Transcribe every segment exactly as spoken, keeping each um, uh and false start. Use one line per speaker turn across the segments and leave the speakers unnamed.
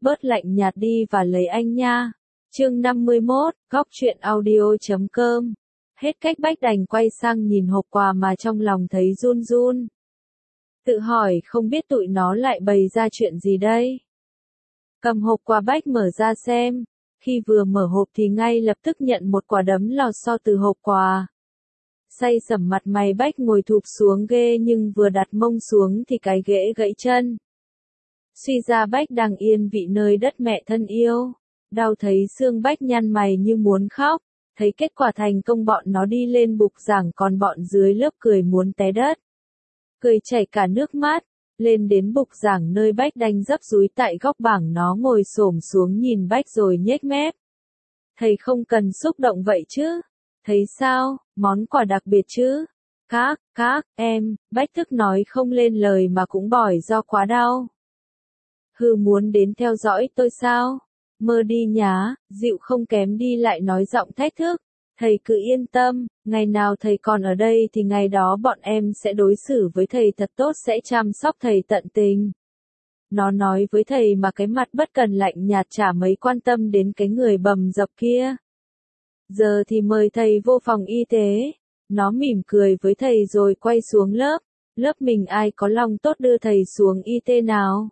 bớt lạnh nhạt đi và lấy anh nha. Chương năm mươi mốt, góc truyện audio chấm com. Hết cách Bách đành quay sang nhìn hộp quà mà trong lòng thấy run run. Tự hỏi không biết tụi nó lại bày ra chuyện gì đây. Cầm hộp quà Bách mở ra xem. Khi vừa mở hộp thì ngay lập tức nhận một quả đấm lò xo từ hộp quà. Say sẩm mặt mày Bách ngồi thụp xuống ghê nhưng vừa đặt mông xuống thì cái ghế gãy chân. Suy ra Bách đang yên vị nơi đất mẹ thân yêu. Đau thấy xương Bách nhăn mày như muốn khóc. Thấy kết quả thành công bọn nó đi lên bục giảng còn bọn dưới lớp cười muốn té đất. Cười chảy cả nước mắt. Lên đến bục giảng nơi Bách đành dấp dúi tại góc bảng nó ngồi xổm xuống nhìn Bách rồi nhếch mép. Thầy không cần xúc động vậy chứ. Thấy sao, món quà đặc biệt chứ. Các, các, em, Bách thức nói không lên lời mà cũng bỏi do quá đau. Hừ muốn đến theo dõi tôi sao? Mơ đi nhá, dịu không kém đi lại nói giọng thách thức. Thầy cứ yên tâm, ngày nào thầy còn ở đây thì ngày đó bọn em sẽ đối xử với thầy thật tốt sẽ chăm sóc thầy tận tình. Nó nói với thầy mà cái mặt bất cần lạnh nhạt chả mấy quan tâm đến cái người bầm dập kia. Giờ thì mời thầy vô phòng y tế. Nó mỉm cười với thầy rồi quay xuống lớp. Lớp mình ai có lòng tốt đưa thầy xuống y tế nào?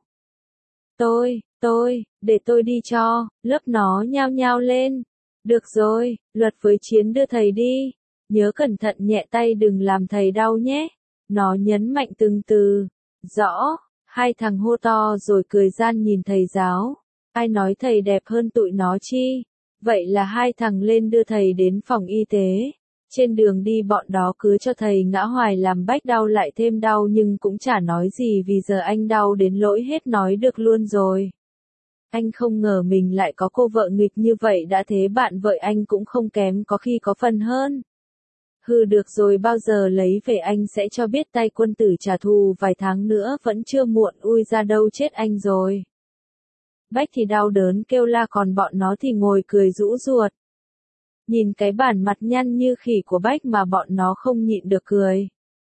Tôi, tôi, để tôi đi cho, lớp nó nhao nhao lên. Được rồi, Luật với Chiến đưa thầy đi. Nhớ cẩn thận nhẹ tay đừng làm thầy đau nhé. Nó nhấn mạnh từng từ. Rõ, hai thằng hô to rồi cười gian nhìn thầy giáo. Ai nói thầy đẹp hơn tụi nó chi? Vậy là hai thằng lên đưa thầy đến phòng y tế. Trên đường đi bọn đó cứ cho thầy ngã hoài làm Bách đau lại thêm đau nhưng cũng chả nói gì vì giờ anh đau đến lỗi hết nói được luôn rồi. Anh không ngờ mình lại có cô vợ nghịch như vậy đã thế bạn vợ anh cũng không kém có khi có phần hơn. Hừ được rồi bao giờ lấy về anh sẽ cho biết tay quân tử trả thù vài tháng nữa vẫn chưa muộn ui ra đâu chết anh rồi. Bách thì đau đớn kêu la còn bọn nó thì ngồi cười rũ ruột. Nhìn cái bản mặt nhăn như khỉ của Bách mà bọn nó không nhịn được cười.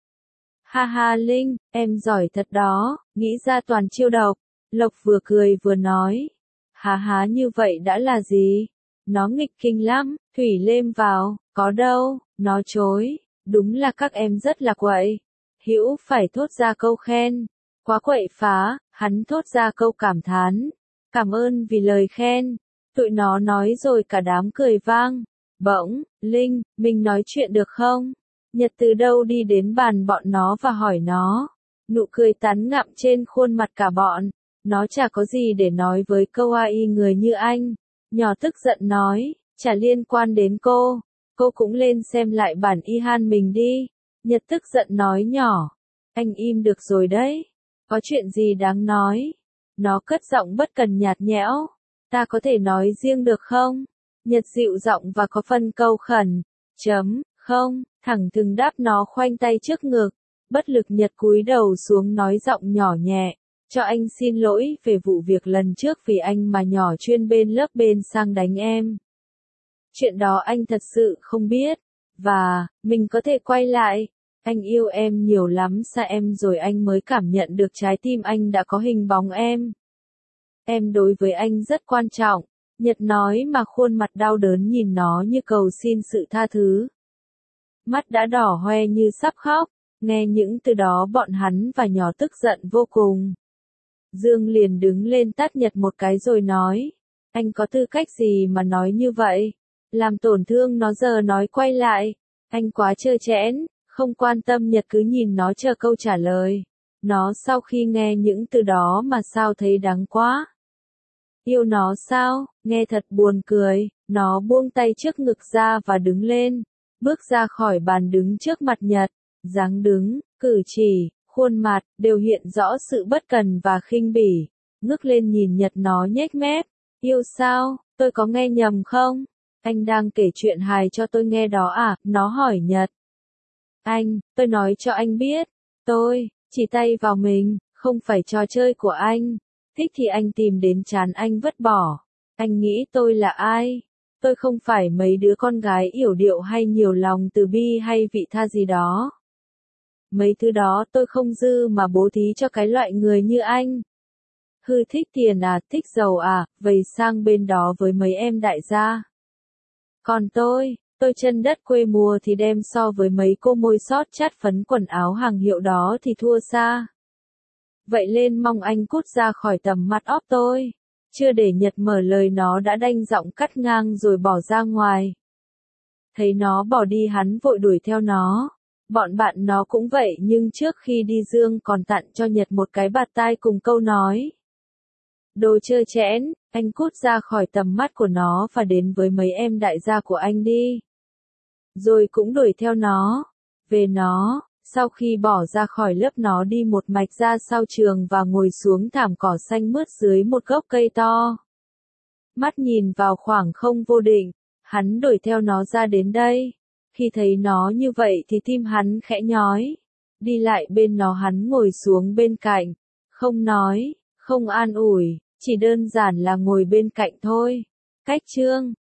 Ha ha Linh, em giỏi thật đó, nghĩ ra toàn chiêu độc. Lộc vừa cười vừa nói. Há há như vậy đã là gì? Nó nghịch kinh lắm, Thủy lêm vào, có đâu, nó chối. Đúng là các em rất là quậy. Hữu phải thốt ra câu khen. Quá quậy phá, hắn thốt ra câu cảm thán. Cảm ơn vì lời khen. Tụi nó nói rồi cả đám cười vang. Bỗng, Linh, mình nói chuyện được không? Nhật từ đâu đi đến bàn bọn nó và hỏi nó. Nụ cười tán ngậm trên khuôn mặt cả bọn. Nó chả có gì để nói với câu ai người như anh. Nhỏ tức giận nói, chả liên quan đến cô. Cô cũng lên xem lại bản y han mình đi. Nhật tức giận nói nhỏ. Anh im được rồi đấy. Có chuyện gì đáng nói? Nó cất giọng bất cần nhạt nhẽo. Ta có thể nói riêng được không? Nhật dịu giọng và có phân câu khẩn. Chấm, không, thẳng thừng đáp nó khoanh tay trước ngực. Bất lực Nhật cúi đầu xuống nói giọng nhỏ nhẹ. Cho anh xin lỗi về vụ việc lần trước vì anh mà nhỏ chuyên bên lớp bên sang đánh em. Chuyện đó anh thật sự không biết. Và, mình có thể quay lại. Anh yêu em nhiều lắm xa em rồi anh mới cảm nhận được trái tim anh đã có hình bóng em. Em đối với anh rất quan trọng. Nhật nói mà khuôn mặt đau đớn nhìn nó như cầu xin sự tha thứ. Mắt đã đỏ hoe như sắp khóc. Nghe những từ đó bọn hắn và nhỏ tức giận vô cùng. Dương liền đứng lên tát Nhật một cái rồi nói. Anh có tư cách gì mà nói như vậy? Làm tổn thương nó giờ nói quay lại. Anh quá trơ trẽn, không quan tâm Nhật cứ nhìn nó chờ câu trả lời. Nó sau khi nghe những từ đó mà sao thấy đáng quá. Yêu nó sao? Nghe thật buồn cười. Nó buông tay trước ngực ra và đứng lên. Bước ra khỏi bàn đứng trước mặt Nhật. Dáng đứng, cử chỉ, khuôn mặt, đều hiện rõ sự bất cần và khinh bỉ. Ngước lên nhìn Nhật nó nhếch mép. Yêu sao? Tôi có nghe nhầm không? Anh đang kể chuyện hài cho tôi nghe đó à? Nó hỏi Nhật. Anh, tôi nói cho anh biết. Tôi, chỉ tay vào mình, không phải trò chơi của anh. Thích thì anh tìm đến chán anh vứt bỏ. Anh nghĩ tôi là ai? Tôi không phải mấy đứa con gái yểu điệu hay nhiều lòng từ bi hay vị tha gì đó. Mấy thứ đó tôi không dư mà bố thí cho cái loại người như anh. Hư thích tiền à, thích giàu à, vậy sang bên đó với mấy em đại gia. Còn tôi, tôi chân đất quê mùa thì đem so với mấy cô môi sót chát phấn quần áo hàng hiệu đó thì thua xa. Vậy lên mong anh cút ra khỏi tầm mắt óp tôi. Chưa để Nhật mở lời nó đã đanh giọng cắt ngang rồi bỏ ra ngoài. Thấy nó bỏ đi hắn vội đuổi theo nó. Bọn bạn nó cũng vậy nhưng trước khi đi Dương còn tặng cho Nhật một cái bạt tai cùng câu nói. Đồ trơ trẽn, anh cút ra khỏi tầm mắt của nó và đến với mấy em đại gia của anh đi. Rồi cũng đuổi theo nó. Về nó, sau khi bỏ ra khỏi lớp nó đi một mạch ra sau trường và ngồi xuống thảm cỏ xanh mướt dưới một gốc cây to. Mắt nhìn vào khoảng không vô định, hắn đuổi theo nó ra đến đây. Khi thấy nó như vậy thì tim hắn khẽ nhói. Đi lại bên nó hắn ngồi xuống bên cạnh. Không nói, không an ủi, chỉ đơn giản là ngồi bên cạnh thôi. Cách chương